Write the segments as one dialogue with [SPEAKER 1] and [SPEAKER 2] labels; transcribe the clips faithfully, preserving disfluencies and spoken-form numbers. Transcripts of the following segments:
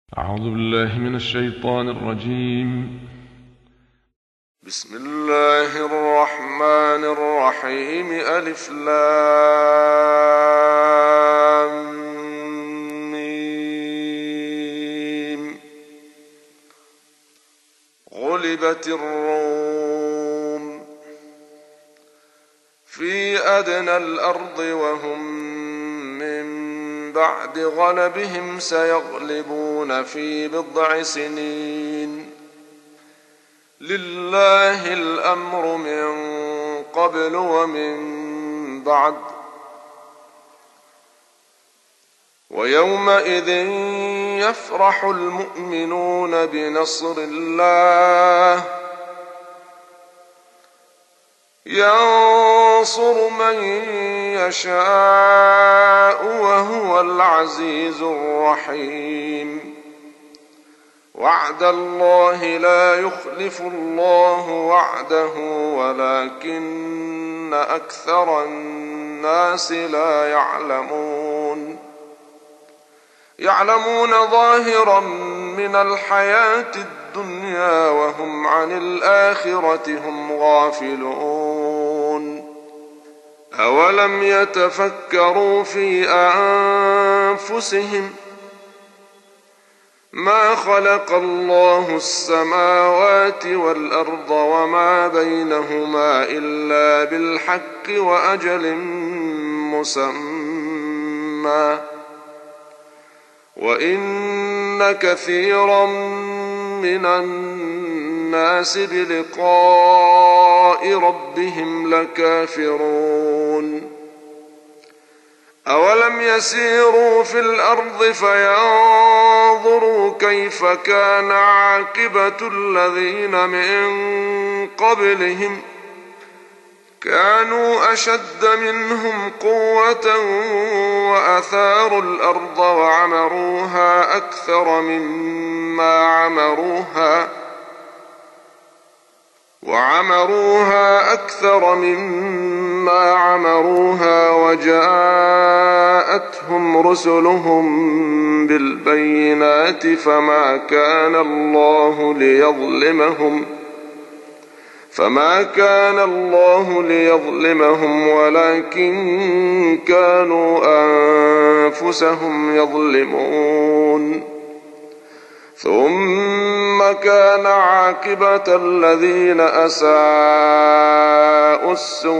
[SPEAKER 1] أعوذ بالله من الشيطان الرجيم.
[SPEAKER 2] بسم الله الرحمن الرحيم. ألف لام ميم. غلبت الروم في أدنى الأرض وهم بعد غلبهم سيغلبون في بضع سنين. لله الأمر من قبل ومن بعد، ويومئذ يفرح المؤمنون بنصر الله، ينصر من يشاء وهو العزيز الرحيم. وعد الله لا يخلف الله وعده ولكن أكثر الناس لا يعلمون. يعلمون ظاهرا من الحياة الدنيا وهم عن الآخرة هم غافلون. أولم يتفكروا في أنفسهم ما خلق الله السماوات والأرض وما بينهما إلا بالحق وأجل مسمى، وإن كثيرا من الناس بلقاء ربهم لكافرون. أولم يسيروا في الأرض فينظروا كيف كان عاقبة الذين من قبلهم، كانوا أشد منهم قوة وأثاروا الأرض وعمروها أكثر مما عمروها وعمروها أكثر مما عمروها وجاءتهم رسلهم بالبينات فما كان الله ليظلمهم فما كان الله ليظلمهم ولكن كانوا أنفسهم يظلمون. ثم كان عاقبة الذين أساءوا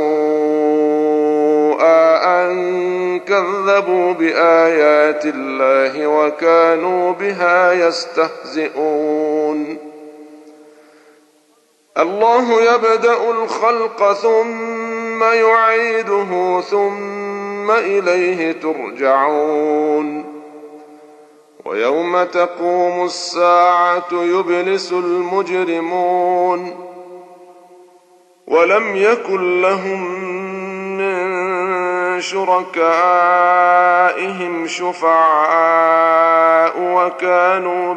[SPEAKER 2] السوء أن كذبوا بآيات الله وكانوا بها يستهزئون. الله يبدأ الخلق ثم يعيده ثم إليه ترجعون. ويوم تقوم الساعة يبلس المجرمون ولم يكن لهم من شركائهم شفعاء وكانوا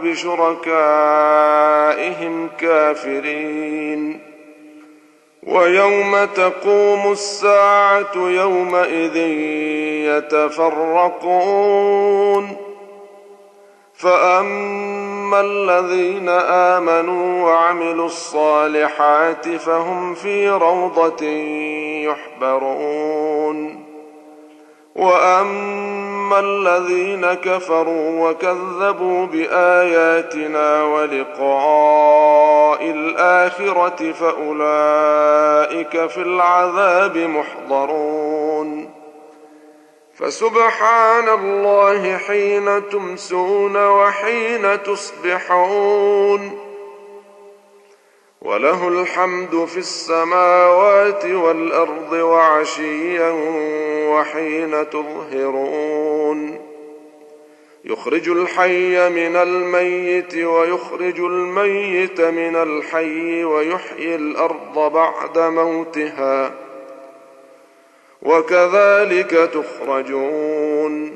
[SPEAKER 2] بشركائهم كافرين. ويوم تقوم الساعة يومئذ يتفرقون، فأما الذين آمنوا وعملوا الصالحات فهم في روضة يحبرون، وأما الذين كفروا وكذبوا بآياتنا ولقاء الآخرة فأولئك في العذاب محضرون. فسبحان الله حين تمسون وحين تصبحون، وله الحمد في السماوات والأرض وعشيا وحين تظهرون. يخرج الحي من الميت ويخرج الميت من الحي ويحيي الأرض بعد موتها وكذلك تخرجون.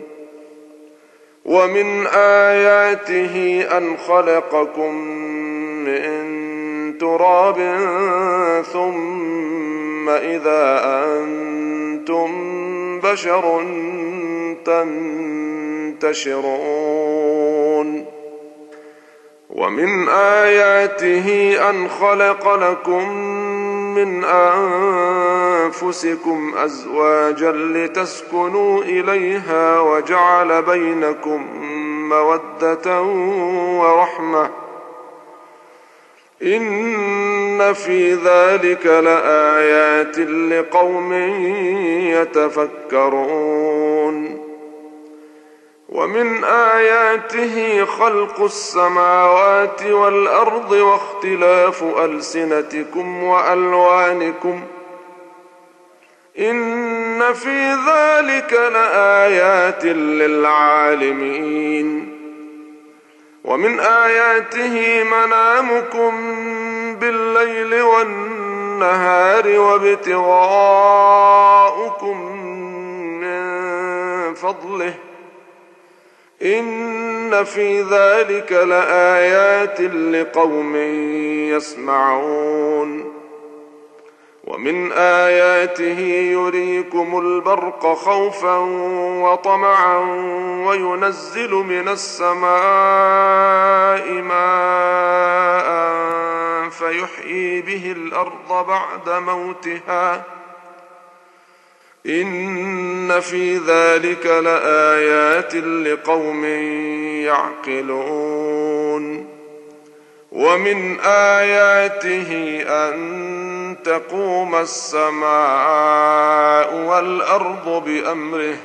[SPEAKER 2] ومن آياته أن خلقكم من تراب ثم إذا أنتم بشر تنتشرون. ومن آياته أن خلق لكم من أنفسكم أزواجا لتسكنوا إليها وجعل بينكم مودة ورحمة إن في ذلك لآيات لقوم يتفكرون ومن آياته خلق السماوات والأرض واختلاف ألسنتكم وألوانكم إن في ذلك لآيات للعالمين ومن آياته منامكم بالليل والنهار وابتغاؤكم من فضله إن في ذلك لآيات لقوم يسمعون ومن آياته يريكم البرق خوفا وطمعا وينزل من السماء ماء فيحيي به الأرض بعد موتها إن في ذلك لآيات لقوم يعقلون ومن آياته أن تقوم السماء والأرض بأمره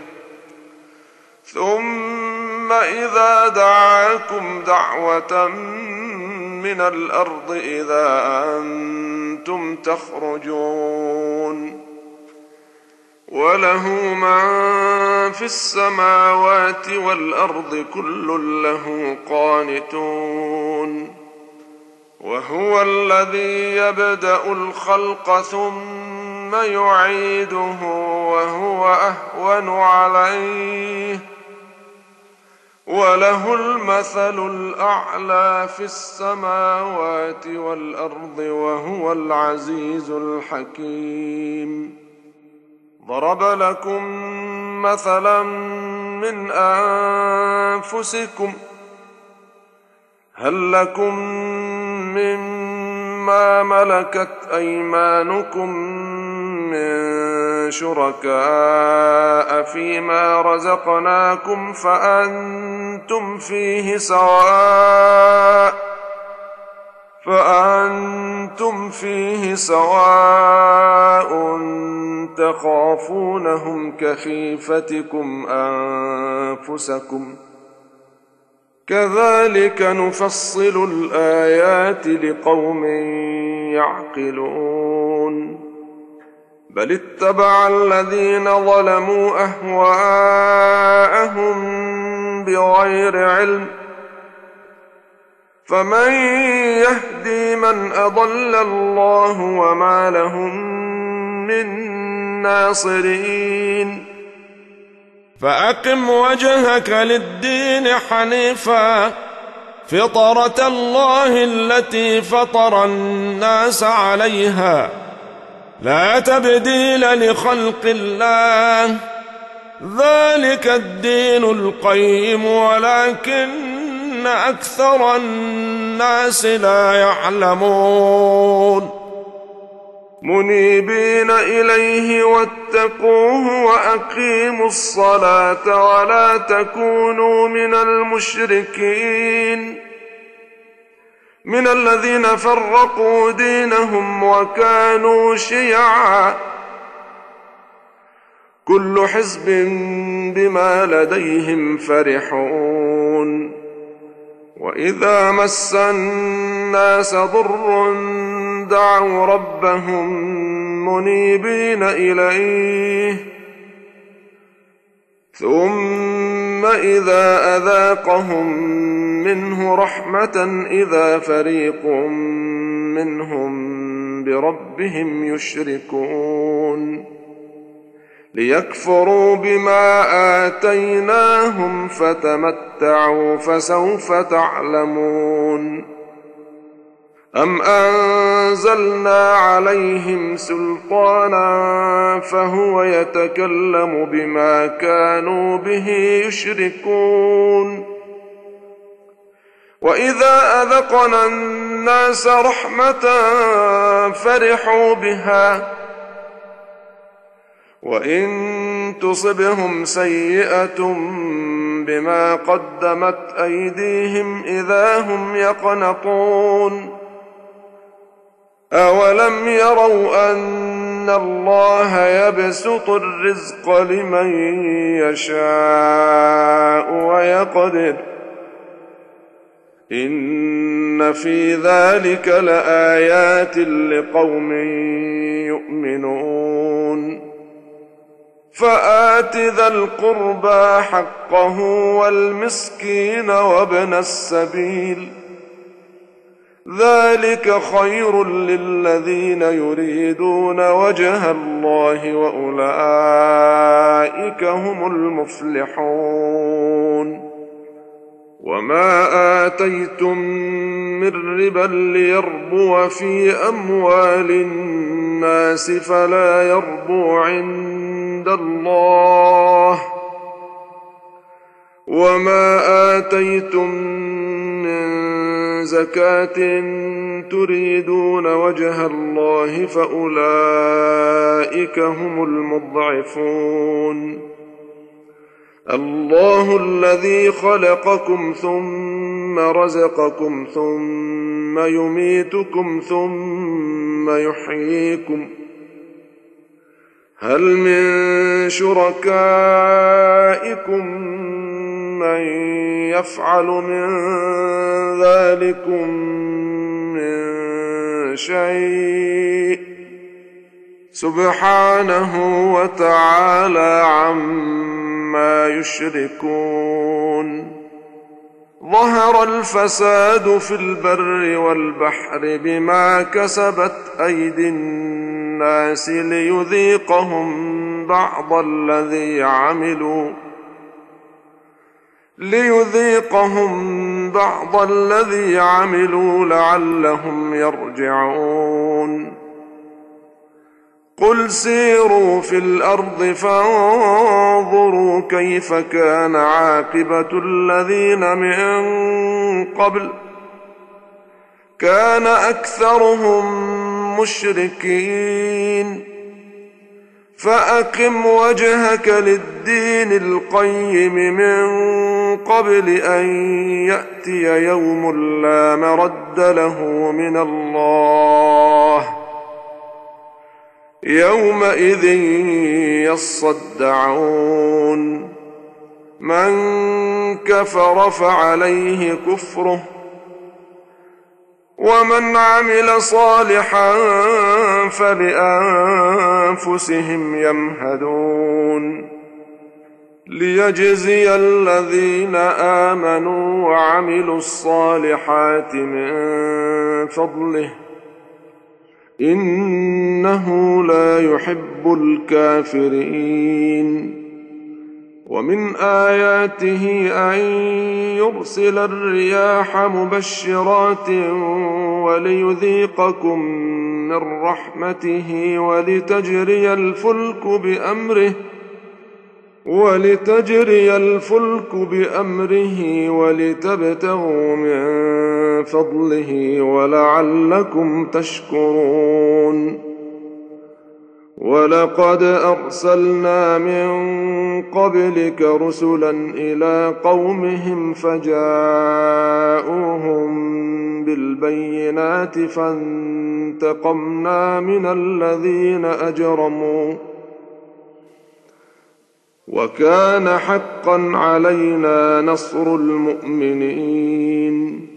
[SPEAKER 2] ثم إذا دعاكم دعوة من الأرض إذا أنتم تخرجون وله من في السماوات والأرض كل له قانتون وهو الذي يبدأ الخلق ثم يعيده وهو أهون عليه وله المثل الأعلى في السماوات والأرض وهو العزيز الحكيم ضرب لكم مثلا من أنفسكم هل لكم مما ملكت أيمانكم من شركاء فيما رزقناكم فأنتم فيه سواء فأنتم فيه سواء تخافونهم كخيفتكم أنفسكم كذلك نفصل الآيات لقوم يعقلون بل اتبع الذين ظلموا أهواءهم بغير علم فمن يهدي من أضل الله وما لهم من ناصرين فأقم وجهك للدين حنيفا فطرة الله التي فطر الناس عليها لا تبديل لخلق الله ذلك الدين القيم ولكن أكثر الناس لا يعلمون منيبين إليه واتقوه وأقيموا الصلاة ولا تكونوا من المشركين من الذين فرقوا دينهم وكانوا شيعا كل حزب بما لديهم فرحون وإذا مس الناس ضر دعوا ربهم منيبين إليه ثم إذا أذاقهم منه رحمة إذا فريق منهم بربهم يشركون ليكفروا بما آتيناهم فتمتعوا فسوف تعلمون أم أنزلنا عليهم سلطانا فهو يتكلم بما كانوا به يشركون وإذا أذقنا الناس رحمة فرحوا بها وإن تصبهم سيئة بما قدمت أيديهم إذا هم يقنطون أولم يروا أن الله يبسط الرزق لمن يشاء ويقدر إن في ذلك لآيات لقوم يؤمنون فآت ذا القربى حقه والمسكين وابن السبيل ذلك خير للذين يريدون وجه الله وأولئك هم المفلحون وما آتيتم من ربا ليربو في أموال الناس فلا يربو عند الله وما آتيتم من زكاة تريدون وجه الله فأولئك هم المضعفون الله الذي خلقكم ثم رزقكم ثم يميتكم ثم يحييكم هل من شركائكم من يفعل من ذلكم من شيء سبحانه وتعالى عما يشركون ظهر الفساد في البر والبحر بما كسبت أيدي الناس ليذيقهم بعض الذي عملوا ليذيقهم بعض الذي عملوا لعلهم يرجعون قل سيروا في الأرض فانظروا كيف كان عاقبة الذين من قبل كان أكثرهم مشركين فأقم وجهك للدين القيم من قبل أن يأتي يوم لا مرد له من الله يومئذ يصدعون من كفر فعليه كفره ومن عمل صالحا فلأنفسهم يمهدون ليجزي الذين آمنوا وعملوا الصالحات من فضله إنه لا يحب الكافرين ومن آياته أن يرسل الرياح مبشرات وليذيقكم من رحمته ولتجري الفلك بأمره ولتجري الفلك بأمره ولتبتغوا من فضله ولعلكم تشكرون ولقد أرسلنا من قبلك رسلا إلى قومهم فجاءوهم بالبينات فانتقمنا من الذين أجرموا وكان حقا علينا نصر المؤمنين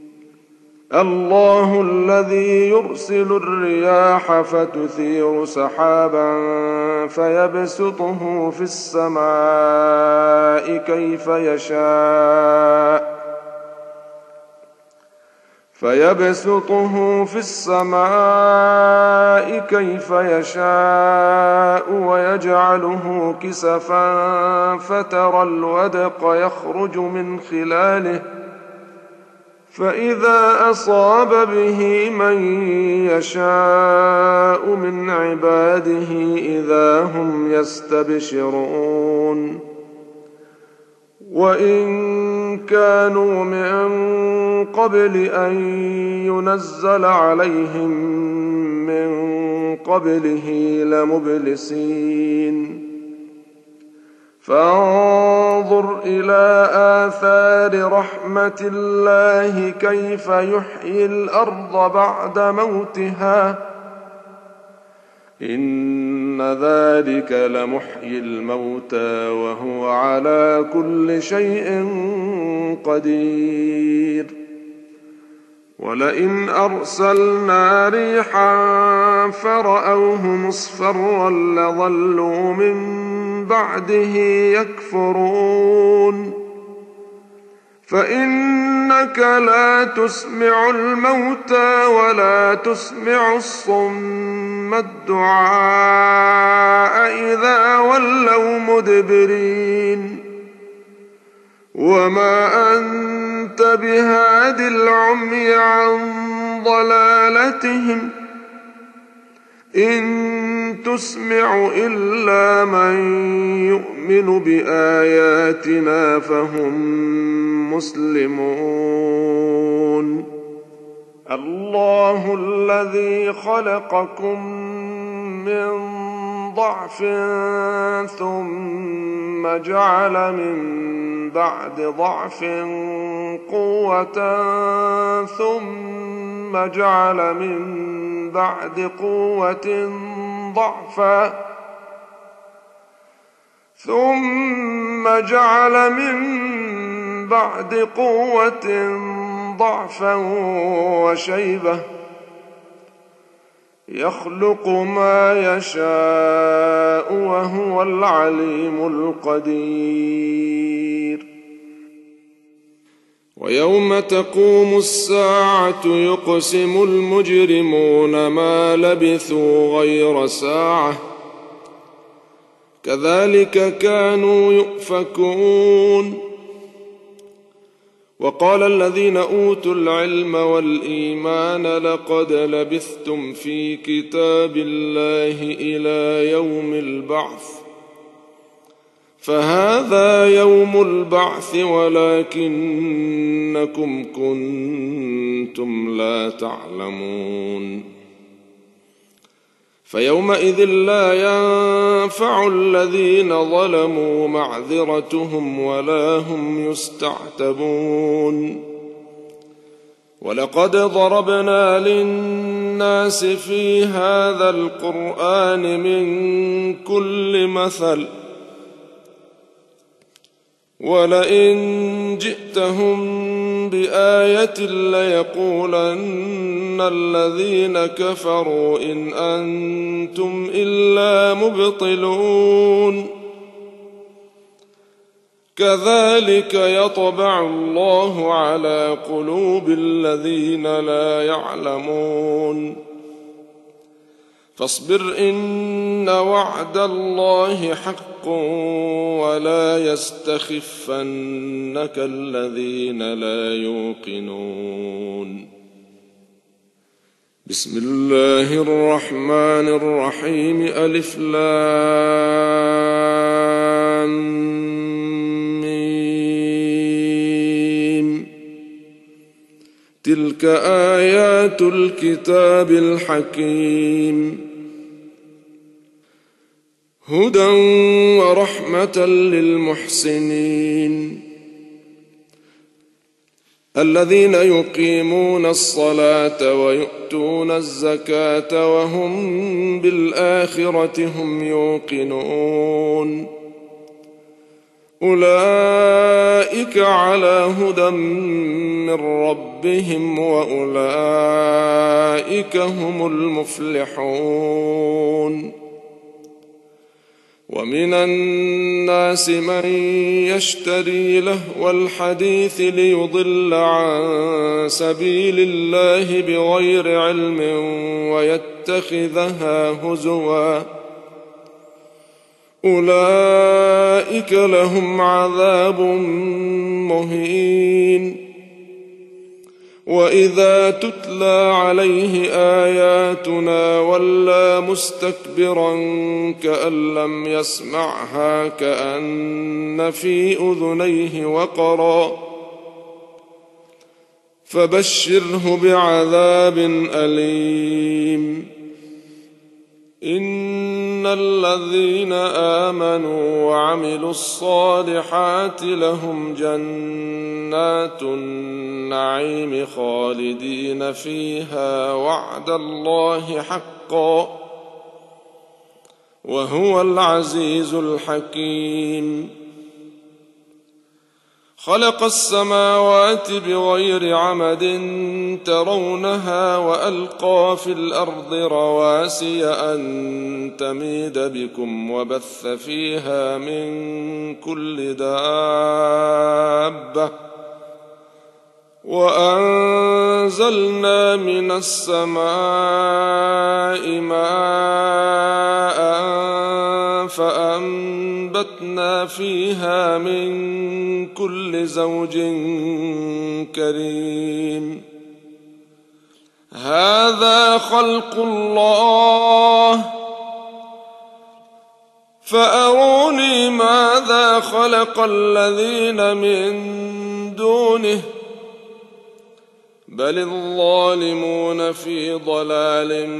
[SPEAKER 2] الله الذي يرسل الرياح فتثير سحابا فيبسطه في السماء كيف يشاء فيبسطه في السماء كيف يشاء ويجعله كسفا فترى الودق يخرج من خلاله فإذا أصاب به من يشاء من عباده إذا هم يستبشرون وإن كانوا من قبل أن ينزل عليهم من قبله لمبلسين فانظر إلى آثار رحمة الله كيف يحيي الأرض بعد موتها إن ذلك لمحيي الموتى وهو على كل شيء قدير ولئن أرسلنا ريحا فرأوه مصفرا لظلوا من بعده يكفرون فإنك لا تسمع الموتى ولا تسمع الصم الدعاء إذا ولوا مدبرين وما أنت بهاد العمي عن ضلالتهم إن تسمع إلا من يؤمن بآياتنا فهم مسلمون الله الذي خلقكم من ضعف ثم جعل من بعد ضعف قوة ثم جعل من بعد قوة ضعفا ثم جعل من بعد قوة ضعفا وشيبة يخلق ما يشاء وهو العليم القدير ويوم تقوم الساعة يقسم المجرمون ما لبثوا غير ساعة كذلك كانوا يؤفكون وقال الذين أوتوا العلم والإيمان لقد لبثتم في كتاب الله إلى يوم البعث فهذا يوم البعث ولكنكم كنتم لا تعلمون فيومئذ لا ينفع الذين ظلموا معذرتهم ولا هم يستعتبون ولقد ضربنا للناس في هذا القرآن من كل مثل ولئن جئتهم بآية ليقولن الذين كفروا إن أنتم إلا مبطلون كذلك يطبع الله على قلوب الذين لا يعلمون فاصبر إن وعد الله حق ولا يستخفنك الذين لا يوقنون بسم الله الرحمن الرحيم ألف لام ميم تلك آيات الكتاب الحكيم هدى ورحمة للمحسنين الذين يقيمون الصلاة ويؤتون الزكاة وهم بالآخرة هم يوقنون أولئك على هدى من ربهم وأولئك هم المفلحون ومن الناس من يشتري لهو الحديث ليضل عن سبيل الله بغير علم ويتخذها هزوا أولئك لهم عذاب مهين وإذا تتلى عليه آياتنا ولى مستكبرا كأن لم يسمعها كأن في أذنيه وقرا فبشره بعذاب أليم. إن الذين آمنوا وعملوا الصالحات لهم جنات النعيم خالدين فيها وعد الله حقا وهو العزيز الحكيم. خلق السماوات بغير عمد ترونها وألقى في الأرض رواسي أن تميد بكم وبث فيها من كل دابة وأنزلنا من السماء ماء فأنبتنا فيها من كل زوج كريم. هذا خلق الله فأروني ماذا خلق الذين من دونه بل الظالمون في ضلال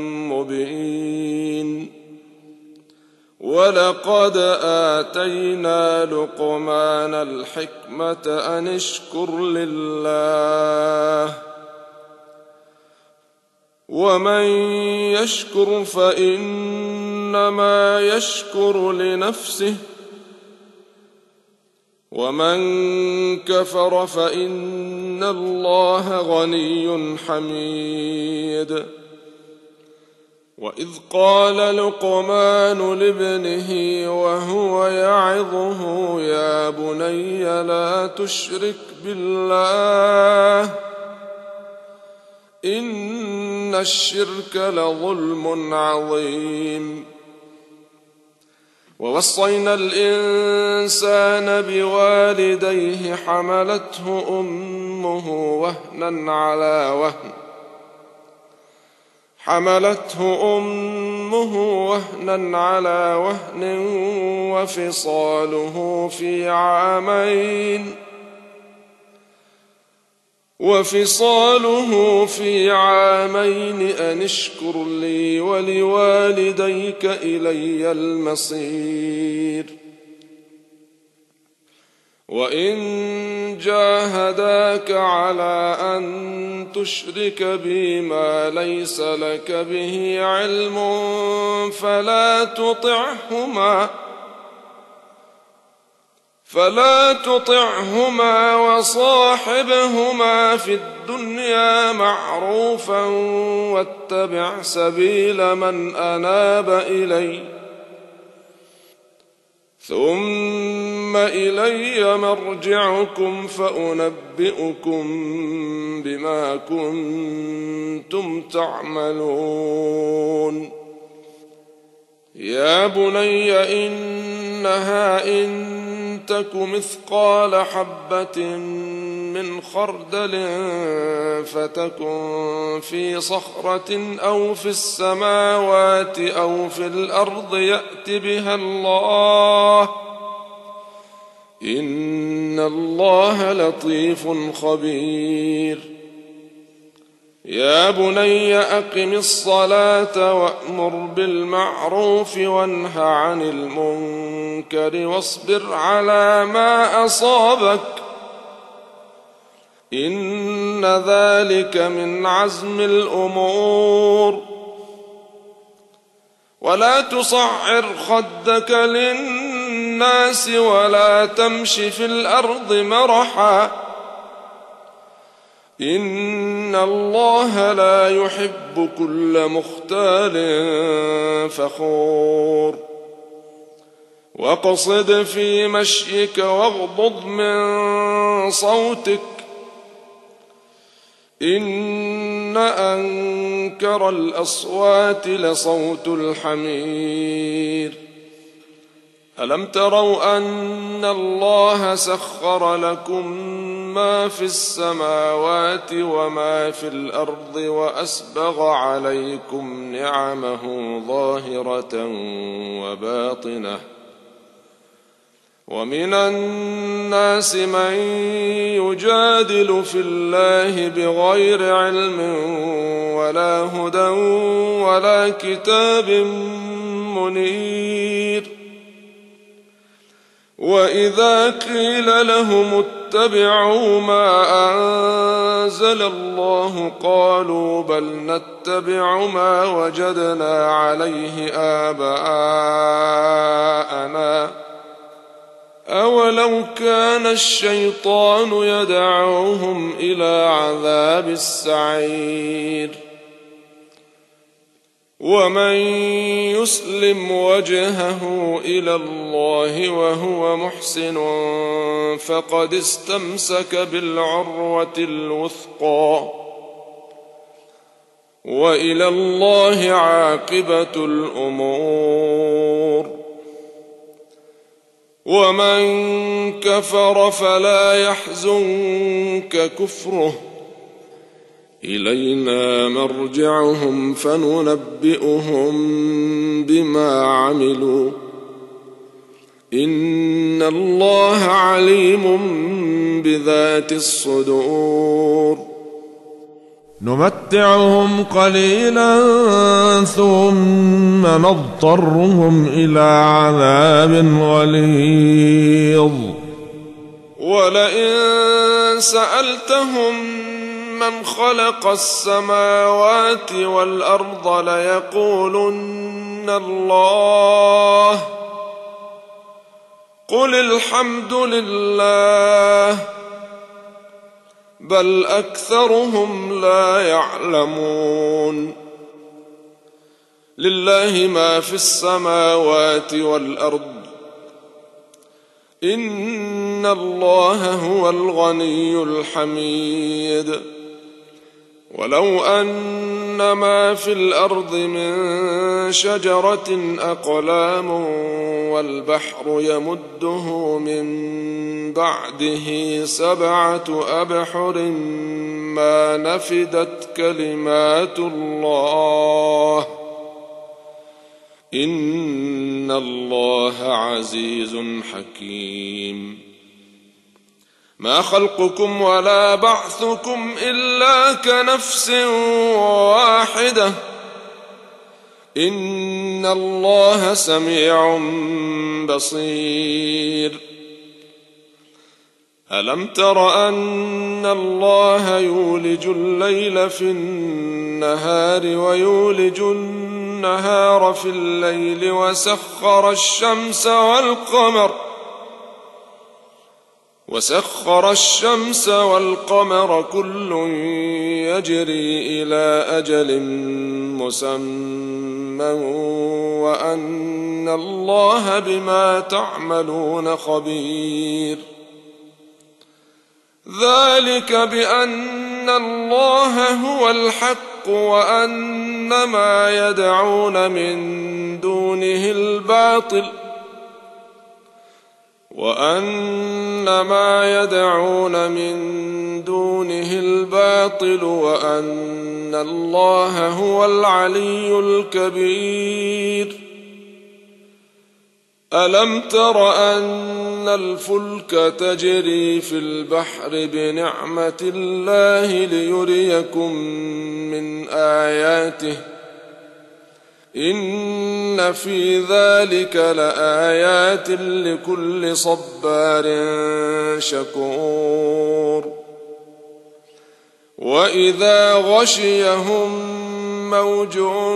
[SPEAKER 2] مبين. ولقد آتينا لقمان الحكمة أن اشكر لله ومن يشكر فإنما يشكر لنفسه ومن كفر فإن الله غني حميد. وإذ قال لقمان لابنه وهو يعظه يا بني لا تشرك بالله إن الشرك لظلم عظيم. ووصينا الإنسان بوالديه حملته أمه وهنا على وهن حملته أمه وهنا على وهن وفصاله في عامين وفصاله في عامين أن اشكر لي ولوالديك إلي المصير. وإن جاهداك على أن تشرك بي ما ليس لك به علم فلا تطعهما فلا تطعهما وصاحبهما في الدنيا معروفا واتبع سبيل من أناب إلي ثم إلي مرجعكم فأنبئكم بما كنتم تعملون. يا بني إنها إن تك مثقال حبة من خردل فتكن في صخرة أو في السماوات أو في الأرض يأت بها الله إن الله لطيف خبير. يا بني أقم الصلاة وأمر بالمعروف وانه عن المنكر واصبر على ما أصابك إن ذلك من عزم الأمور. ولا تصعر خدك للناس ولا تمش في الأرض مرحا إن الله لا يحب كل مختال فخور. واقصد في مشيك واغضض من صوتك إن أنكر الأصوات لصوت الحمير. ألم تروا أن الله سخر لكم ما في السماوات وما في الأرض وأسبغ عليكم نعمه ظاهرة وباطنة ومن الناس من يجادل في الله بغير علم ولا هدى ولا كتاب منير. وإذا قيل لهم اتبعوا ما أنزل الله قالوا بل نتبع ما وجدنا عليه آباءنا أولو كان الشيطان يدعوهم إلى عذاب السعير. ومن يسلم وجهه إلى الله وهو محسن فقد استمسك بالعروة الوثقى وإلى الله عاقبة الأمور. ومن كفر فلا يحزنك كفره إلينا مرجعهم فننبئهم بما عملوا إن الله عليم بذات الصدور.
[SPEAKER 3] نمتعهم قليلا ثم نضطرهم إلى عذاب غليظ.
[SPEAKER 2] ولئن سألتهم من خلق السماوات والأرض ليقولن الله قل الحمد لله بل أكثرهم لا يعلمون. لله ما في السماوات والأرض إن الله هو الغني الحميد. ولو أن ما في الأرض من شجرة أقلام والبحر يمده من بعده سبعة أبحر ما نفدت كلمات الله إن الله عزيز حكيم. ما خلقكم ولا بعثكم إلا كنفس واحدة إن الله سميع بصير. ألم تر أن الله يولج الليل في النهار ويولج النهار في الليل وسخر الشمس والقمر وسخر الشمس والقمر كل يجري إلى أجل مسمى وأن الله بما تعملون خبير. ذلك بأن الله هو الحق وأن ما يدعون من دونه الباطل وأن ما يدعون من دونه الباطل وأن الله هو العلي الكبير. ألم تر أن الفلك تجري في البحر بنعمة الله ليريكم من آياته إن في ذلك لآيات لكل صبار شكور. وإذا غشيهم موج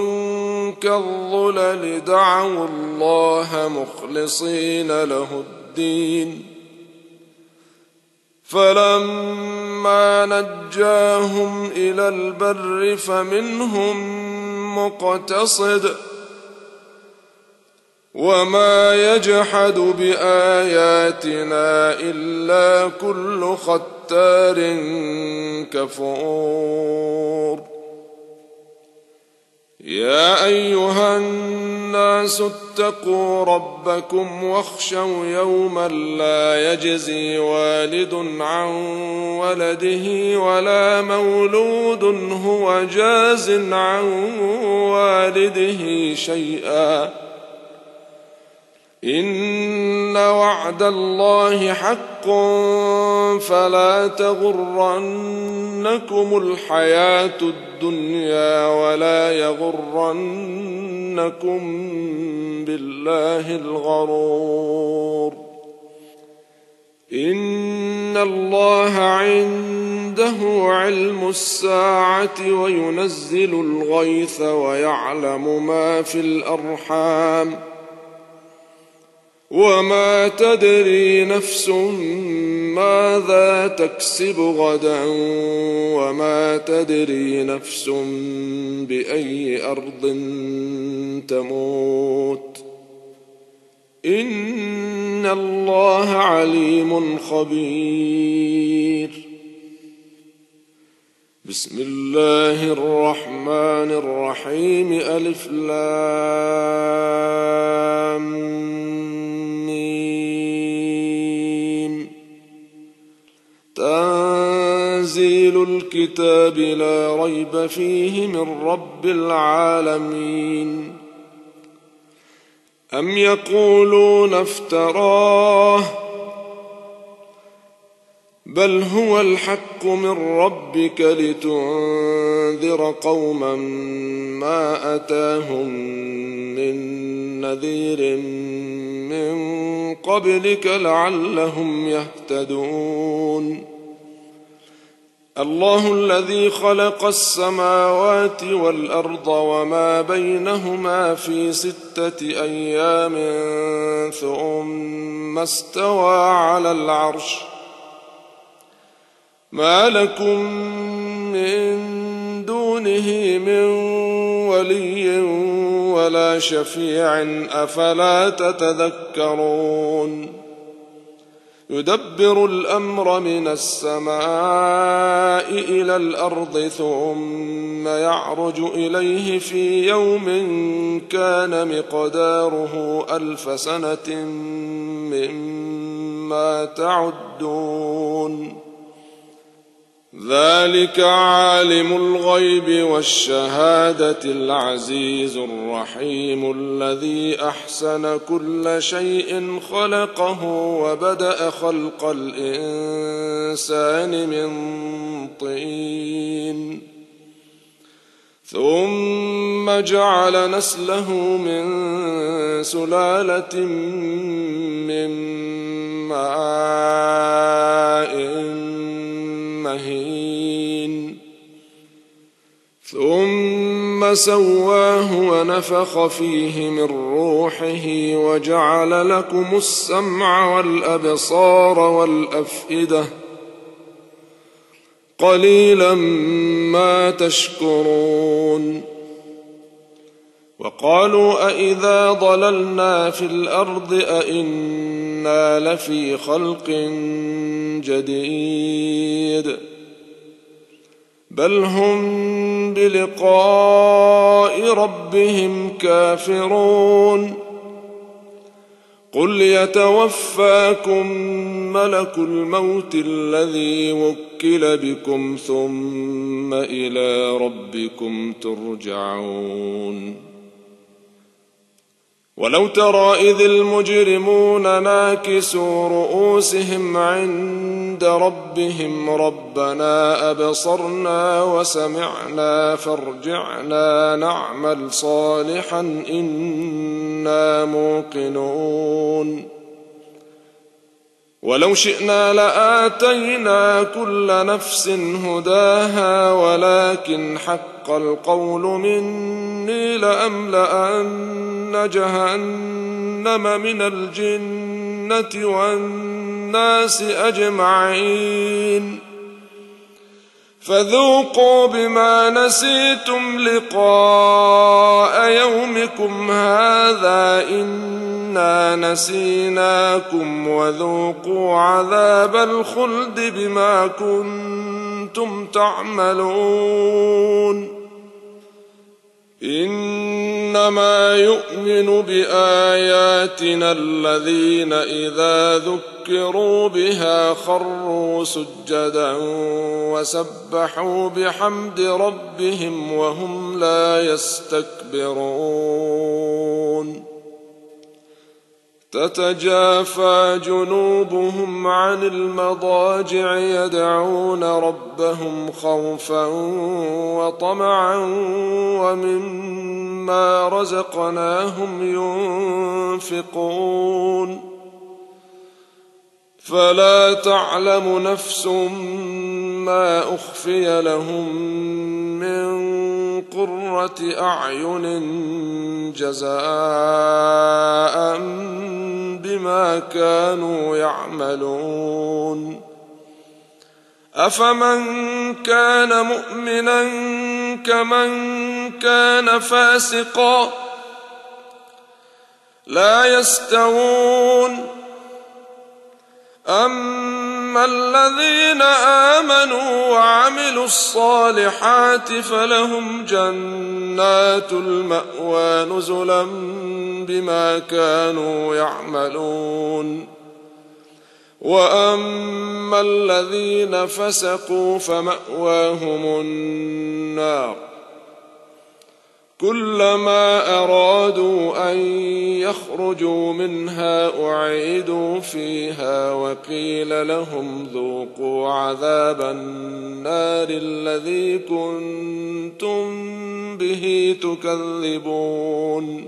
[SPEAKER 2] كالظلل دعوا الله مخلصين له الدين فلما نجاهم إلى البر فمنهم مقتصد وما يجحد بآياتنا إلا كل ختار كفور. يا أيها الناس اتقوا ربكم واخشوا يوما لا يجزي والد عن ولده ولا مولود هو جاز عن والده شيئا إن وعد الله حق فلا تغرنكم الحياة الدنيا ولا يغرنكم بالله الغرور إن الله عنده علم الساعة وينزل الغيث ويعلم ما في الأرحام وما تدري نفس ماذا تكسب غدا وما تدري نفس بأي أرض تموت إن الله عليم خبير. بسم الله الرحمن الرحيم. ألف لام ميم. تنزيل الكتاب لا ريب فيه من رب العالمين. أم يقولون افتراه بل هو الحق من ربك لتنذر قوما ما أتاهم من نذير من قبلك لعلهم يهتدون. الله الذي خلق السماوات والأرض وما بينهما في ستة أيام ثم استوى على العرش ما لكم من دونه من ولي ولا شفيع أفلا تتذكرون. يدبر الأمر من السماء إلى الأرض ثم يعرج إليه في يوم كان مقداره ألف سنة مما تعدون. ذلك عالم الغيب والشهادة العزيز الرحيم الذي أحسن كل شيء خلقه وبدأ خلق الإنسان من طين ثم جعل نسله من سلالة من ماء مهين ثم سواه ونفخ فيه من روحه وجعل لكم السمع والأبصار والأفئدة قليلا ما تشكرون. وقالوا أإذا ضللنا في الأرض أإنا لفي خلق جديد بل هم بلقاء ربهم كافرون. قل يتوفاكم ملك الموت الذي وكل بكم ثم إلى ربكم ترجعون. ولو ترى إذ المجرمون ناكسوا رؤوسهم عند ربهم ربنا أبصرنا وسمعنا فارجعنا نعمل صالحا إنا موقنون. ولو شئنا لآتينا كل نفس هداها ولكن حق القول مني لأملأن جهنم من الجنة والناس أجمعين فذوقوا بما نسيتم لقاء يومكم هذا إنا نسيناكم وذوقوا عذاب الخلد بما كنتم تعملون. إنما يؤمن بآياتنا الذين إذا ذكروا بها خروا سجدا وسبحوا بحمد ربهم وهم لا يستكبرون. تتجافى جنوبهم عن المضاجع يدعون ربهم خوفا وطمعا ومما رزقناهم ينفقون فلا تعلم نفس ما أخفي لهم من قرة أعين جزاء بما كانوا يعملون أفمن كان مؤمنا كمن كان فاسقا لا يستوون أما الذين آمنوا وعملوا الصالحات فلهم جنات المأوى نزلا بما كانوا يعملون وأما الذين فسقوا فمأواهم النار كلما أرادوا أن يخرجوا منها أعيدوا فيها وقيل لهم ذوقوا عذاب النار الذي كنتم به تكذبون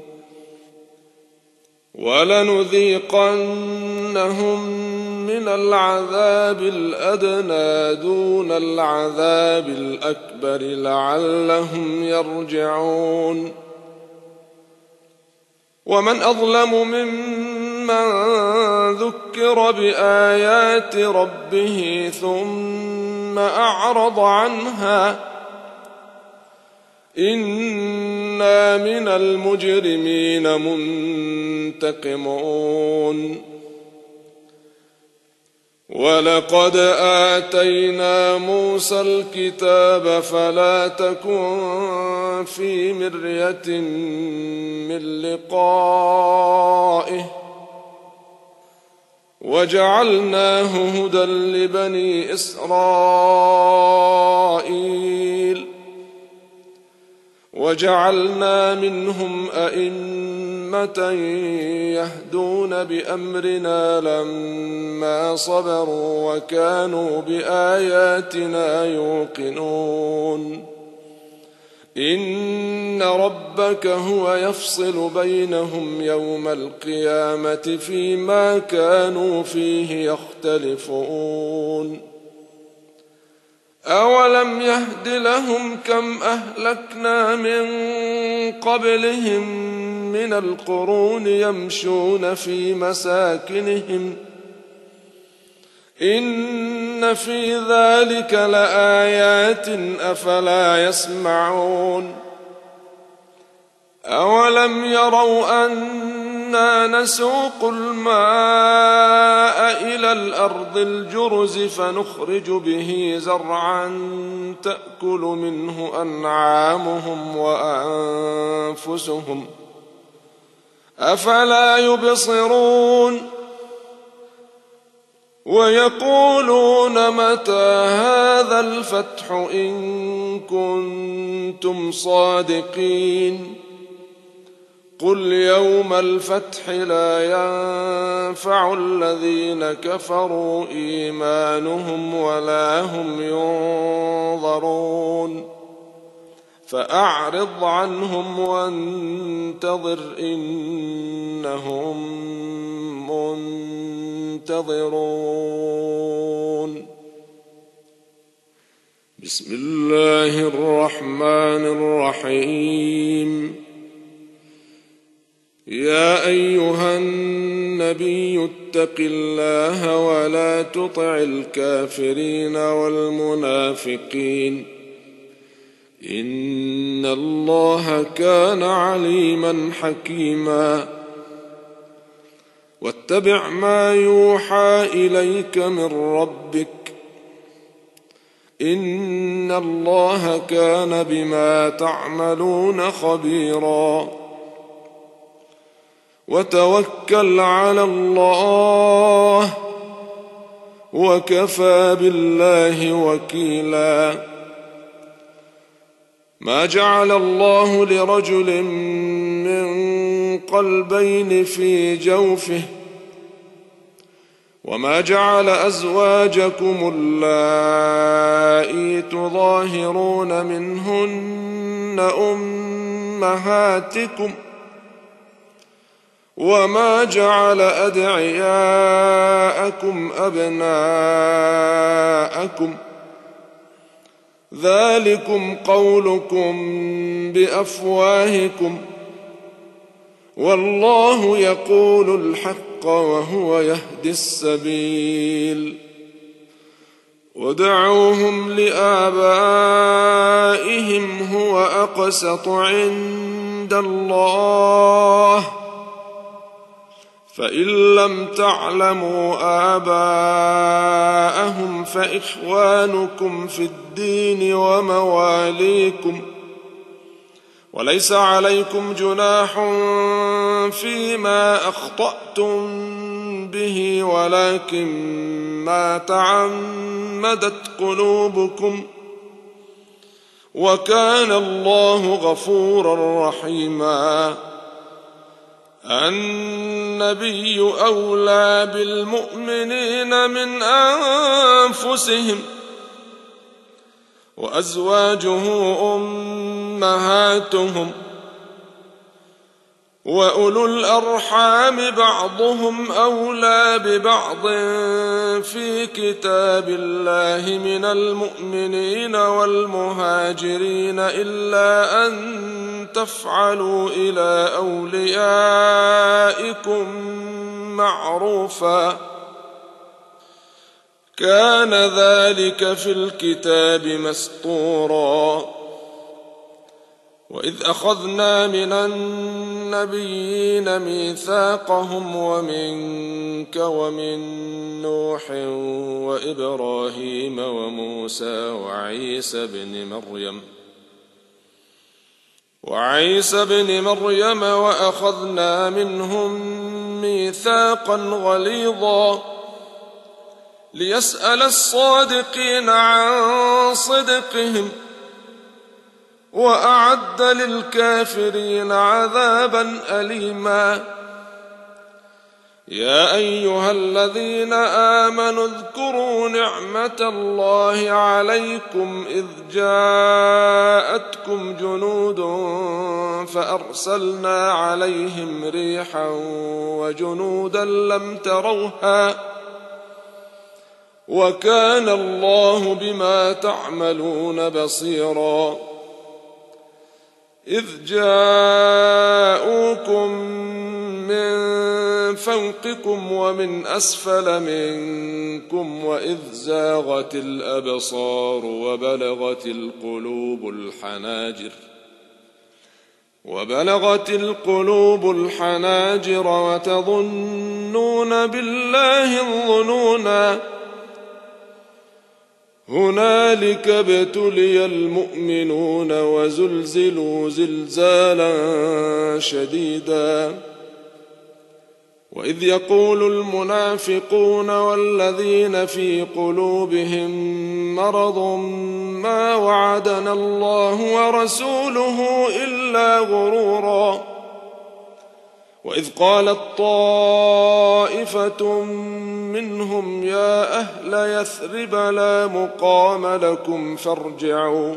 [SPEAKER 2] ولنذيقنهم من العذاب الأدنى دون العذاب الأكبر لعلهم يرجعون ومن أظلم ممن ذكر بآيات ربه ثم أعرض عنها إنا من المجرمين منتقمون ولقد آتينا موسى الكتاب فلا تكن في مرية من لقائه وجعلناه هدى لبني إسرائيل وجعلنا منهم أئمة يهدون بأمرنا لما صبروا وكانوا بآياتنا يوقنون إن ربك هو يفصل بينهم يوم القيامة فيما كانوا فيه يختلفون أولم يهد لهم كم أهلكنا من قبلهم من القرون يمشون في مساكنهم إن في ذلك لآيات أفلا يسمعون أولم يروا أنا نسوق الماء إلى الأرض الجرز فنخرج به زرعا تأكل منه أنعامهم وأنفسهم أفلا يبصرون ويقولون متى هذا الفتح إن كنتم صادقين قل يوم الفتح لا ينفع الذين كفروا إيمانهم ولا هم ينظرون فأعرض عنهم وانتظر إنهم منتظرون بسم الله الرحمن الرحيم يا أيها النبي اتق الله ولا تطع الكافرين والمنافقين إن الله كان عليما حكيما واتبع ما يوحى إليك من ربك إن الله كان بما تعملون خبيرا وتوكل على الله وكفى بالله وكيلا ما جعل الله لرجل من قلبين في جوفه وما جعل أزواجكم اللائي تظاهرون منهن أمهاتكم وما جعل أدعياءكم أبناءكم ذلكم قولكم بأفواهكم والله يقول الحق وهو يهدي السبيل ودعوهم لآبائهم هو أقسط عند الله فإن لم تعلموا آباءهم فإخوانكم في الدين ومواليكم وليس عليكم جناح فيما أخطأتم به ولكن ما تعمدت قلوبكم وكان الله غفورا رحيما. النبي أولى بالمؤمنين من أنفسهم وأزواجه أمهاتهم وأولو الأرحام بعضهم أولى ببعض في كتاب الله من المؤمنين والمهاجرين إلا أن تفعلوا إلى أوليائكم معروفا كان ذلك في الكتاب مسطورا. وإذ أخذنا من النبيين ميثاقهم ومنك ومن نوح وإبراهيم وموسى وعيسى بن مريم وعيسى بن مريم وأخذنا منهم ميثاقا غليظا ليسأل الصادقين عن صدقهم وأعد للكافرين عذابا أليما. يا أيها الذين آمنوا اذكروا نعمة الله عليكم إذ جاءتكم جنود فأرسلنا عليهم ريحا وجنودا لم تروها وكان الله بما تعملون بصيرا. إذ جاءوكم من فوقكم ومن أسفل منكم وإذ زاغت الأبصار وبلغت القلوب الحناجر وبلغت القلوب الحناجر وتظنون بالله الظنونا هنالك ابتلي المؤمنون وزلزلوا زلزالا شديدا. وإذ يقول المنافقون والذين في قلوبهم مرض ما وعدنا الله ورسوله إلا غرورا. وإذ قالت طائفة منهم يا أهل يثرب لا مقام لكم فارجعوا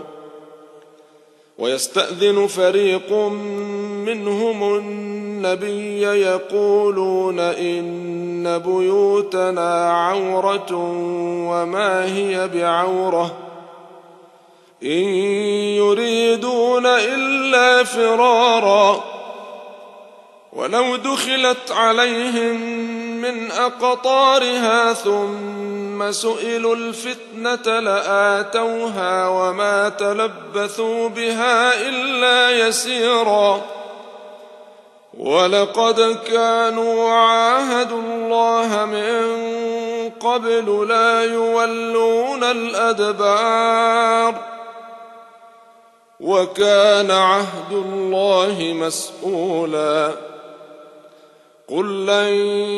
[SPEAKER 2] ويستأذن فريق منهم النبي يقولون إن بيوتنا عورة وما هي بعورة إن يريدون إلا فرارا ولو دخلت عليهم من أقطارها ثم سئلوا الفتنة لآتوها وما تلبثوا بها إلا يسيرا. ولقد كانوا عاهدوا الله من قبل لا يولون الأدبار وكان عهد الله مسؤولا. قل لن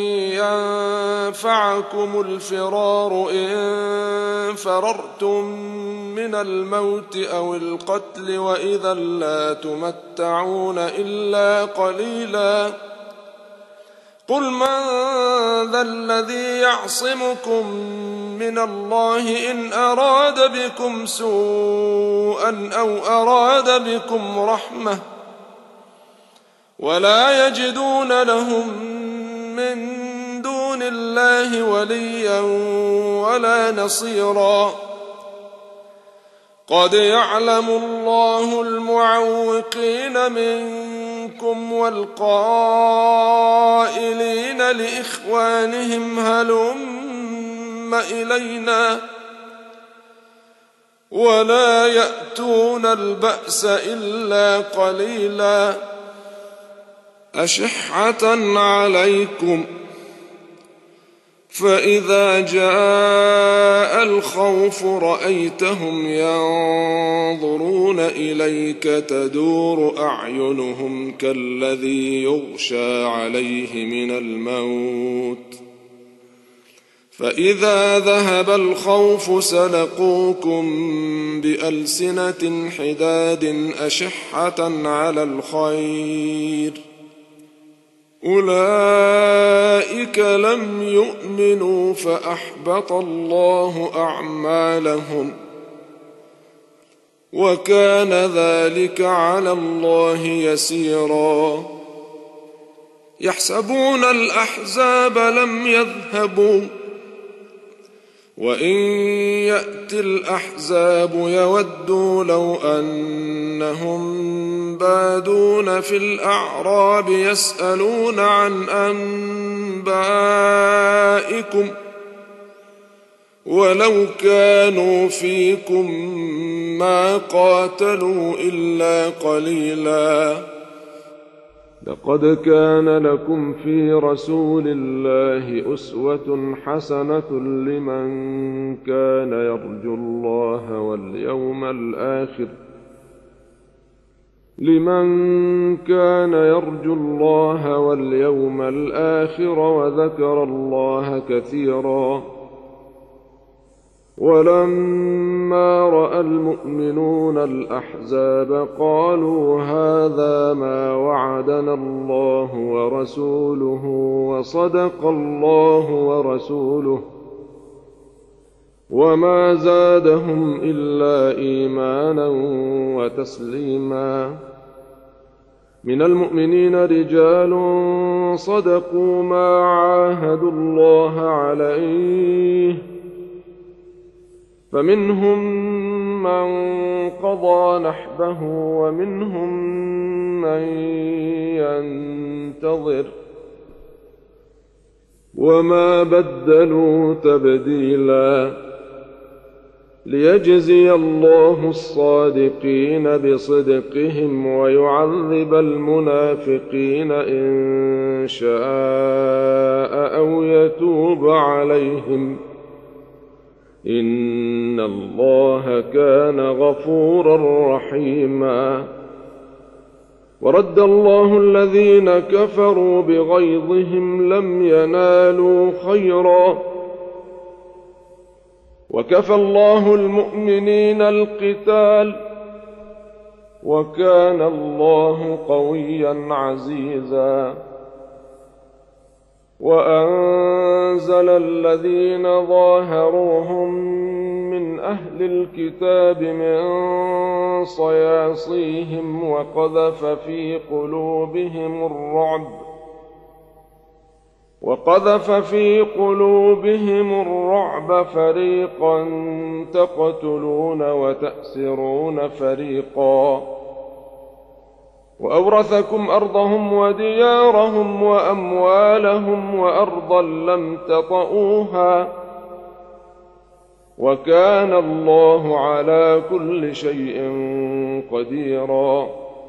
[SPEAKER 2] ينفعكم الفرار إن فررتم من الموت أو القتل وإذا لا تمتعون إلا قليلا قل من ذا الذي يعصمكم من الله إن أراد بكم سوءا أو أراد بكم رحمة ولا يجدون لهم من دون الله وليا ولا نصيرا قد يعلم الله المعوقين منكم والقائلين لإخوانهم هلم إلينا ولا يأتون البأس إلا قليلا أشحة عليكم فإذا جاء الخوف رأيتهم ينظرون إليك تدور أعينهم كالذي يغشى عليه من الموت فإذا ذهب الخوف سلقوكم بألسنة حداد أشحة على الخير أولئك لم يؤمنوا فأحبط الله أعمالهم وكان ذلك على الله يسيرا يحسبون الأحزاب لم يذهبوا وإن يأتي الأحزاب يودوا لو أنهم بادون في الأعراب يسألون عن أنبائكم ولو كانوا فيكم ما قاتلوا إلا قليلا
[SPEAKER 3] لقد كان لكم في رسول الله أسوة حسنة لمن كان يرجو الله واليوم الآخر لمن كان يرجو الله واليوم الآخر وذكر الله كثيرا ولما رأى المؤمنون الأحزاب قالوا هذا ما وعدنا الله ورسوله وصدق الله ورسوله وما زادهم إلا إيمانا وتسليما من المؤمنين رجال صدقوا ما عاهدوا الله عليه فمنهم من قضى نحبه ومنهم من ينتظر وما بدلوا تبديلا ليجزي الله الصادقين بصدقهم ويعذب المنافقين إن شاء أو يتوب عليهم إن الله كان غفورا رحيما ورد الله الذين كفروا بغيظهم لم ينالوا خيرا وكفى الله المؤمنين القتال وكان الله قويا عزيزا وأنزل الذين ظاهروهم من أهل الكتاب من صياصيهم وقذف في قلوبهم الرعب وقذف في قلوبهم الرعب فريقا تقتلون وتأسرون فريقا وأورثكم أرضهم وديارهم وأموالهم وأرضا لم تطئوها وكان الله على كل شيء قديرا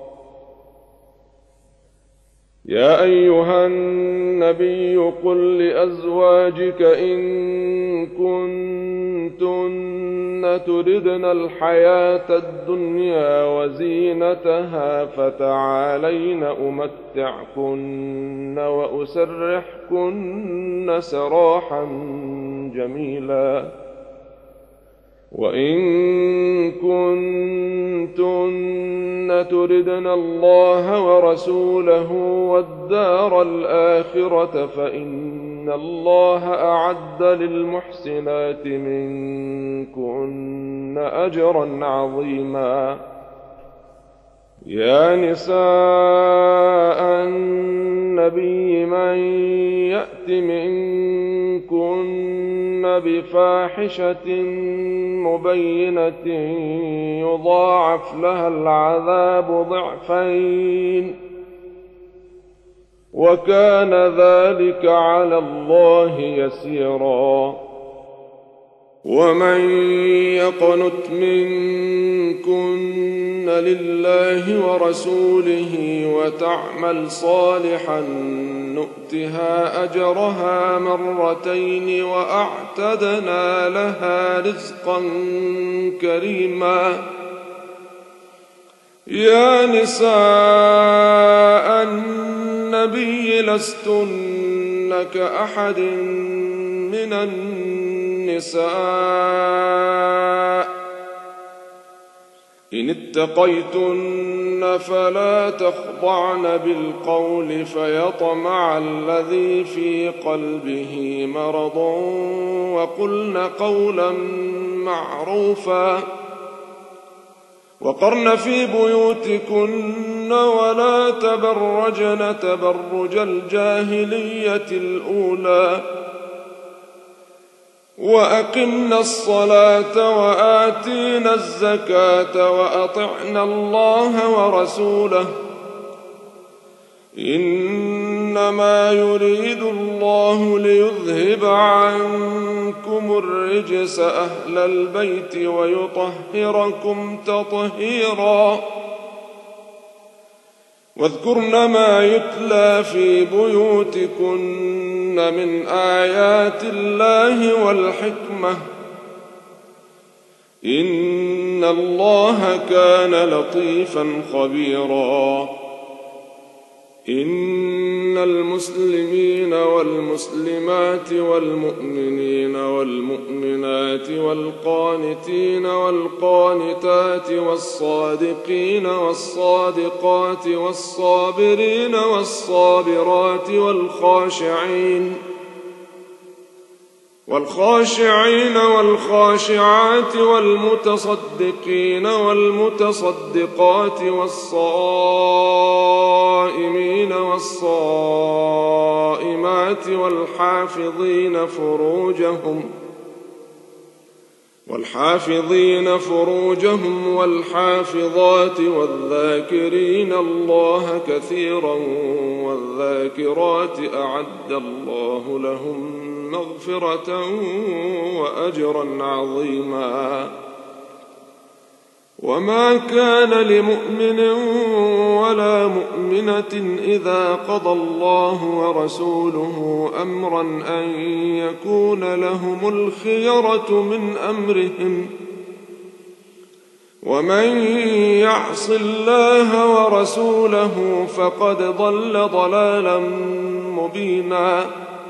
[SPEAKER 3] يا أيها النبي قل لأزواجك إن كن تردن الحياة الدنيا وزينتها فتعالين أمتعكن وأسرحكن سراحا جميلا وإن كنتن تردن الله ورسوله والدار الآخرة فإن الله أعد للمحسنات منكن أجرا عظيما يا نساء النبي من يأت منكن بفاحشة مبينة يضاعف لها العذاب ضعفين وكان ذلك على الله يسيرا ومن يقنت منكن لله ورسوله وتعمل صالحا نؤتها أجرها مرتين وأعتدنا لها رزقا كريما يا نساء النبي لستن كأحد من النساء إن اتقيتن فلا تخضعن بالقول فيطمع الذي في قلبه مرض وقلن قولا معروفا وقرن في بيوتكن ولا تبرجن تبرج الجاهلية الأولى وأقمنا الصلاة وآتينا الزكاة وأطعنا الله ورسوله إنما يريد الله ليذهب عنكم الرجس أهل البيت ويطهركم تطهيرا واذكرن ما يتلى في بيوتكن من آيات الله والحكمة إن الله كان لطيفا خبيرا إن المسلمين والمسلمات والمؤمنين والمؤمنات والقانتين والقانتات والصادقين والصادقات والصابرين والصابرات والخاشعين والخاشعين والخاشعات والمتصدقين والمتصدقات والصائمين والصائمات والحافظين فروجهم والحافظين فروجهم والحافظات والذاكرين الله كثيرا والذاكرات أعد الله لهم مغفرة وأجرا عظيما وما كان لمؤمن ولا مؤمنة إذا قضى الله ورسوله أمرا أن يكون لهم الخيرة من أمرهم ومن يعص الله ورسوله فقد ضل ضلالا مبينا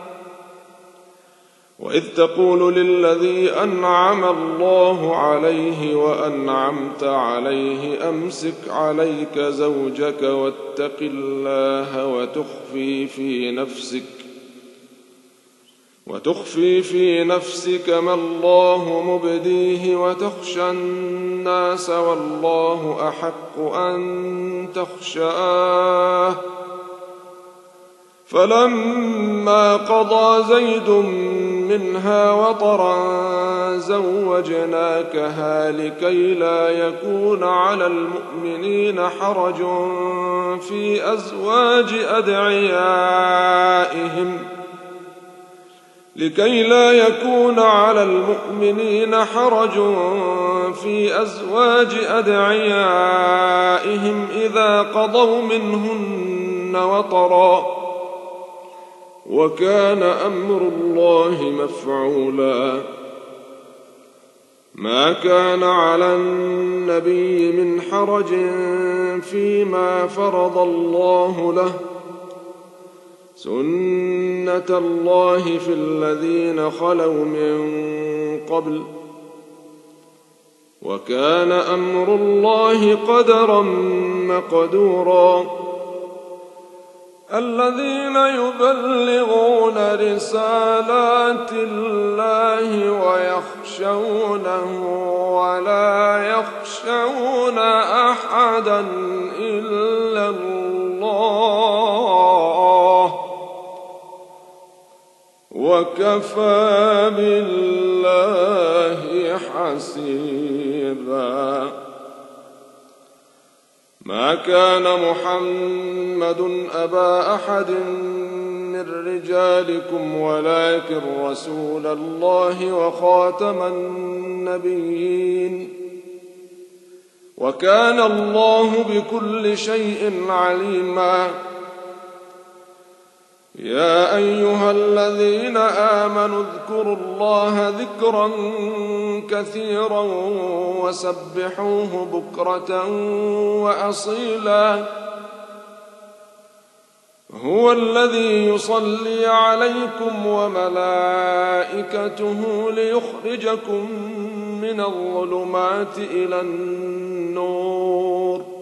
[SPEAKER 3] وإذ تقول للذي أنعم الله عليه وأنعمت عليه أمسك عليك زوجك واتق الله وتخفي في نفسك وتخفي في نفسك ما الله مبديه وتخشى الناس والله أحق أن تخشاه فلما قضى زيد منها وطرا زوجناكها لكي لا يكون على المؤمنين حرج في أزواج أدعيائهم لكي لا يكون على المؤمنين حرج في أزواج أدعيائهم إذا قضوا منهن وطرا وكان أمر الله مفعولا ما كان على النبي من حرج فيما فرض الله له سنة الله في الذين خلوا من قبل وكان أمر الله قدرا مقدورا الذين يبلغون رسالات الله ويخشونه ولا يخشون أحدا إلا الله وكفى بالله حسيبا ما كان محمد أبا أحد من رجالكم ولكن رسول الله وخاتم النبيين وكان الله بكل شيء عليما يا أيها الذين آمنوا اذكروا الله ذكرا كثيرا وسبحوه بكرة وأصيلا هو الذي يصلي عليكم وملائكته ليخرجكم من الظلمات إلى النور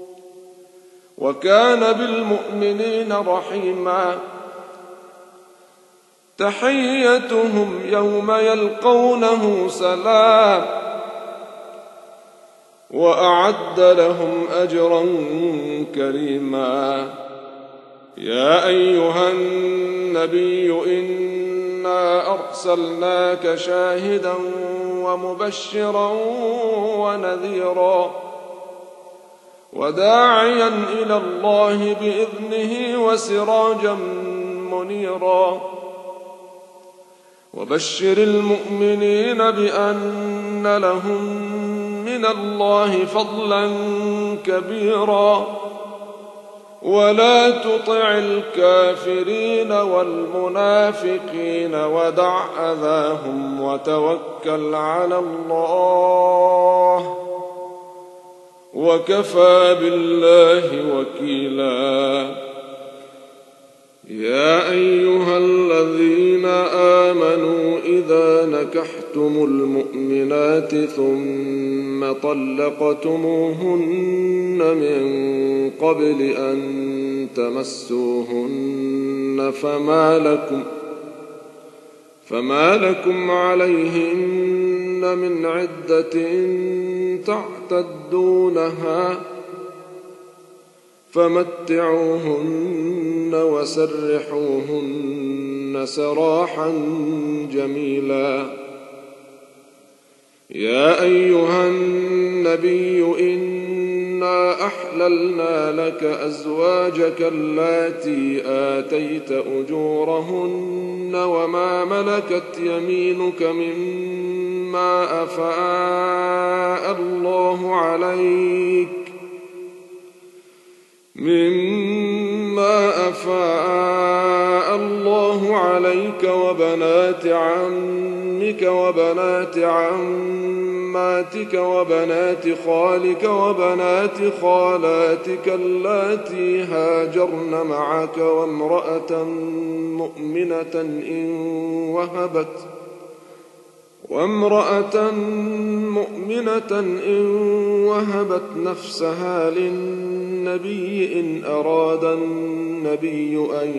[SPEAKER 3] وكان بالمؤمنين رحيما تحيتهم يوم يلقونه سلام وأعد لهم أجرا كريما يا أيها النبي إنا أرسلناك شاهدا ومبشرا ونذيرا وداعيا إلى الله بإذنه وسراجا منيرا وبشر المؤمنين بأن لهم من الله فضلا كبيرا ولا تطع الكافرين والمنافقين ودع أذاهم وتوكل على الله وكفى بالله وكيلا يا أيها الذين آمنوا إذا نكحتم المؤمنات ثم طلقتموهن من قبل أن تمسوهن فما لكم فما لكم عليهن من عدة تعتدونها فمتعوهن وسرحوهن سراحا جميلا يا أيها النبي إنا أحللنا لك أزواجك اللاتي آتيت أجورهن وما ملكت يمينك مما أفاء الله عليك مما أفاء الله عليك وبنات عمك وبنات عماتك وبنات خالك وبنات خالاتك اللاتي هاجرن معك وامرأة مؤمنة إن وهبت وامرأة مؤمنة إن وهبت نفسها للنبي إن أراد النبي أن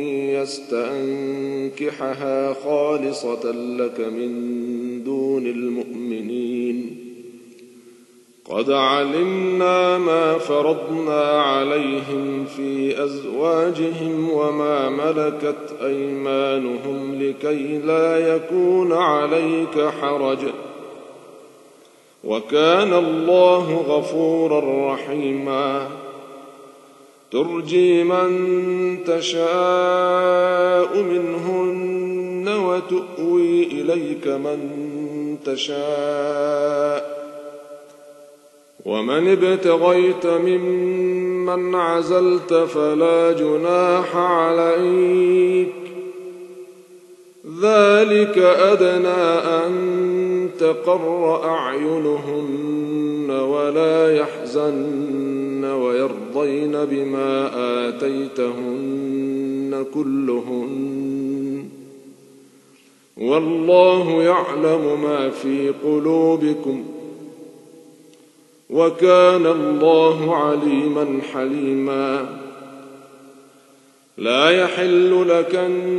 [SPEAKER 3] يستنكحها خالصة لك من دون المؤمنين قد علمنا ما فرضنا عليهم في أزواجهم وما ملكت أيمانهم لكي لا يكون عليك حرج وكان الله غفورا رحيما ترجي من تشاء منهن وتؤوي إليك من تشاء ومن ابتغيت ممن عزلت فلا جناح عليك ذلك أدنى أن تقر أعينهن ولا يحزن ويرضين بما آتيتهن كلهن والله يعلم ما في قلوبكم وكان الله عليما حليما لا يحل لك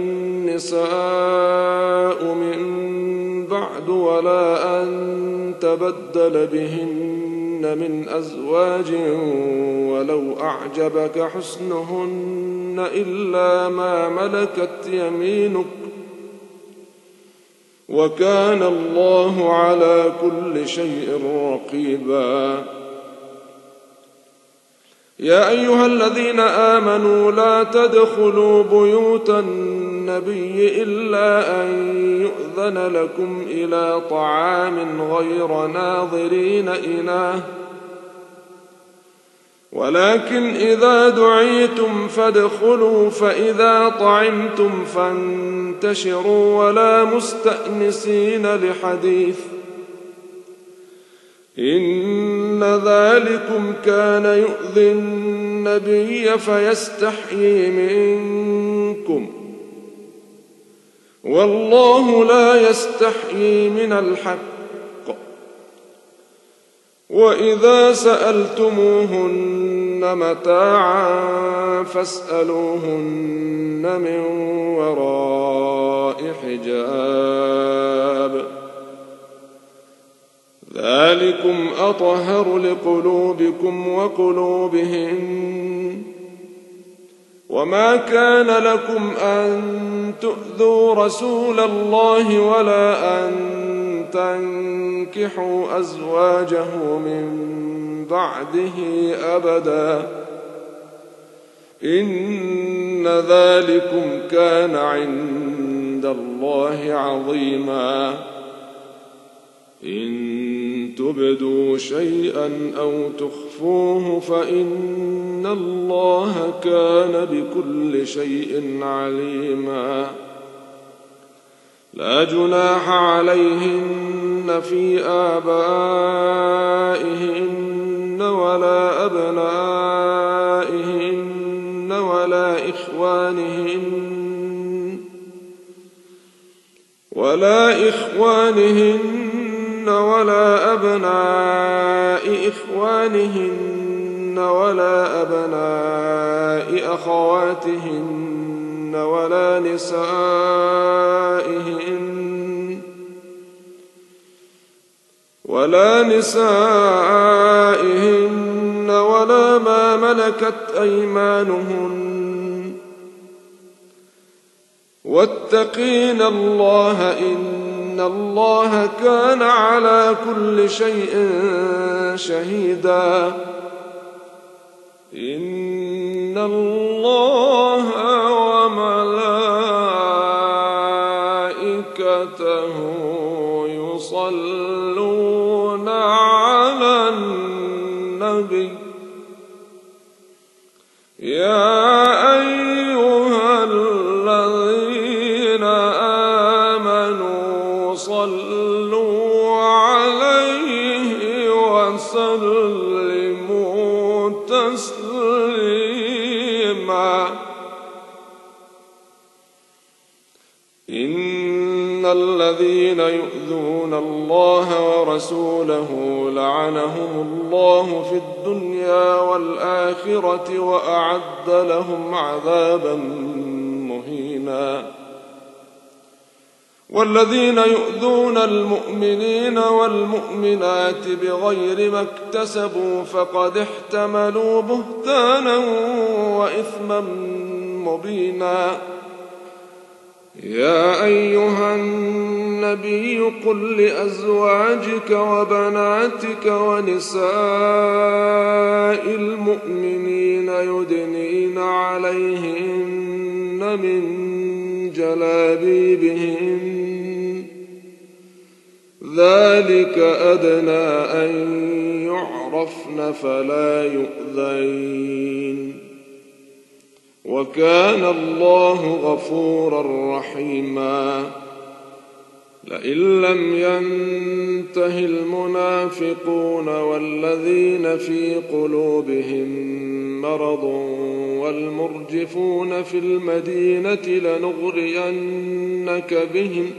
[SPEAKER 3] النساء من بعد ولا أن تبدل بهن من أزواج ولو أعجبك حسنهن إلا ما ملكت يمينك وكان الله على كل شيء رقيبا يا أيها الذين آمنوا لا تدخلوا بيوت النبي إلا أن يؤذن لكم إلى طعام غير ناظرين إناه ولكن إذا دعيتم فادخلوا فإذا طعمتم فانتشروا ولا مستأنسين لحديث إن ذلكم كان يؤذي النبي فيستحيي منكم والله لا يستحيي من الحق وإذا سألتموهن متاعا فاسألوهن من وراء حجاب ذلكم أطهر لقلوبكم وقلوبهن وما كان لكم أن تؤذوا رسول الله ولا أن تنكحوا أزواجه من بعده أبدا إن ذلكم كان عند الله عظيما إن تبدوا شيئا أو تخفوه فإن الله كان بكل شيء عليما لا جناح عليهن في آبائهن ولا أبنائهن ولا إخوانهن ولا إخوانهن ولا أبناء إخوانهن ولا أبناء أخواتهن ولا نسائهن ولا نسائهن ولا ما ملكت أيمانهن واتقين الله إن إن الله كان على كل شيء شهيدا إن الله وملائكته يصلون على النبي يا أيها الذين آمنوا صلوا عليه وسلموا تسليما إن الذين يؤذون الله ورسوله لعنهم الله في الدنيا والآخرة وأعد لهم عذابا مهينا والذين يؤذون المؤمنين والمؤمنات بغير ما اكتسبوا فقد احتملوا بهتانا وإثما مبينا يا أيها النبي قل لأزواجك وبناتك ونساء المؤمنين يدنين عليهن من جلابيبهن ذلك أدنى أن يعرفن فلا يؤذين وكان الله غفورا رحيما
[SPEAKER 2] لئن لم ينته المنافقون والذين في قلوبهم مرض والمرجفون في المدينة لنغرينك بهم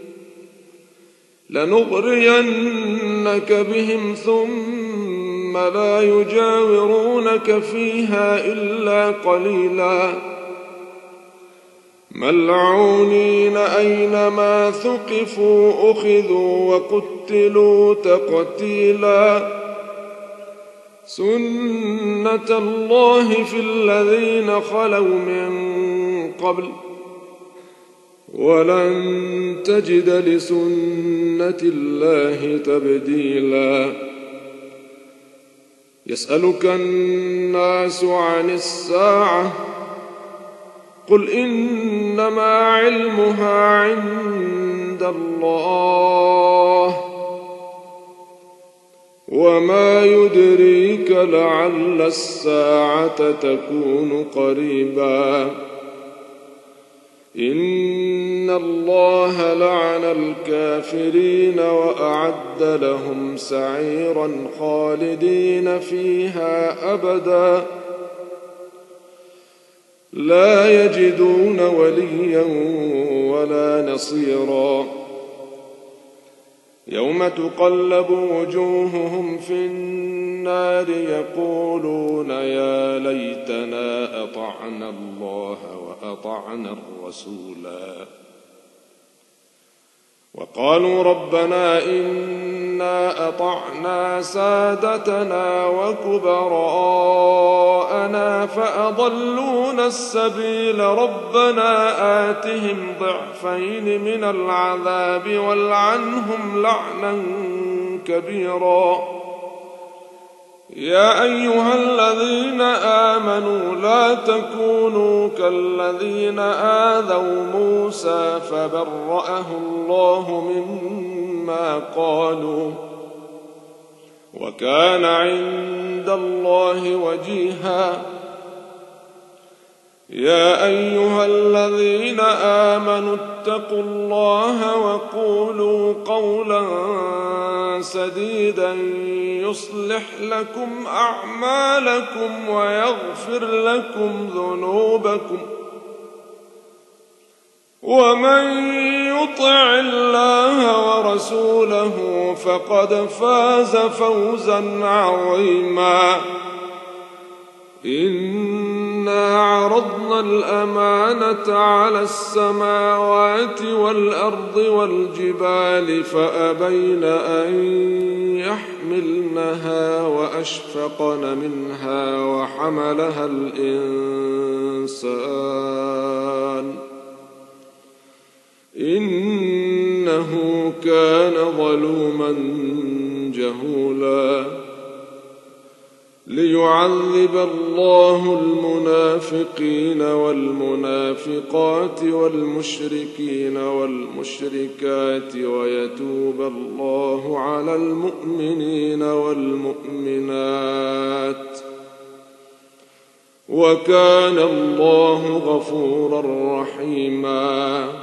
[SPEAKER 2] لنغرينك بهم ثم لا يجاورونك فيها إلا قليلا ملعونين أينما ثقفوا أخذوا وقتلوا تقتيلا سنة الله في الذين خلوا من قبل ولن تجد لسنة الله تبديلا يسألك الناس عن الساعة قل إنما علمها عند الله وما يدريك لعل الساعة تكون قريبا إن الله لعن الكافرين وأعد لهم سعيرا خالدين فيها أبدا لا يجدون وليا ولا نصيرا يوم تقلب وجوههم في النار يقولون يا ليتنا أطعنا الله وأطعنا الرسولا وقالوا ربنا إنا أطعنا سادتنا وكبراءنا فأضلونا السبيل ربنا آتهم ضعفين من العذاب والعنهم لعنا كبيرا يا أيها الذين آمنوا لا تكونوا كالذين آذوا موسى فبرأه الله مما قالوا وكان عند الله وجيها يا أيها الذين آمنوا اتقوا الله وقولوا قولا سديدا يصلح لكم أعمالكم ويغفر لكم ذنوبكم ومن يطع الله ورسوله فقد فاز فوزا عظيما إنا عرضنا الأمانة على السماوات والأرض والجبال فأبين أن يحملنها وأشفقن منها وحملها الإنسان إنه كان ظلوما جهولا ليعذب الله المنافقين والمنافقات والمشركين والمشركات ويتوب الله على المؤمنين والمؤمنات وكان الله غفورا رحيما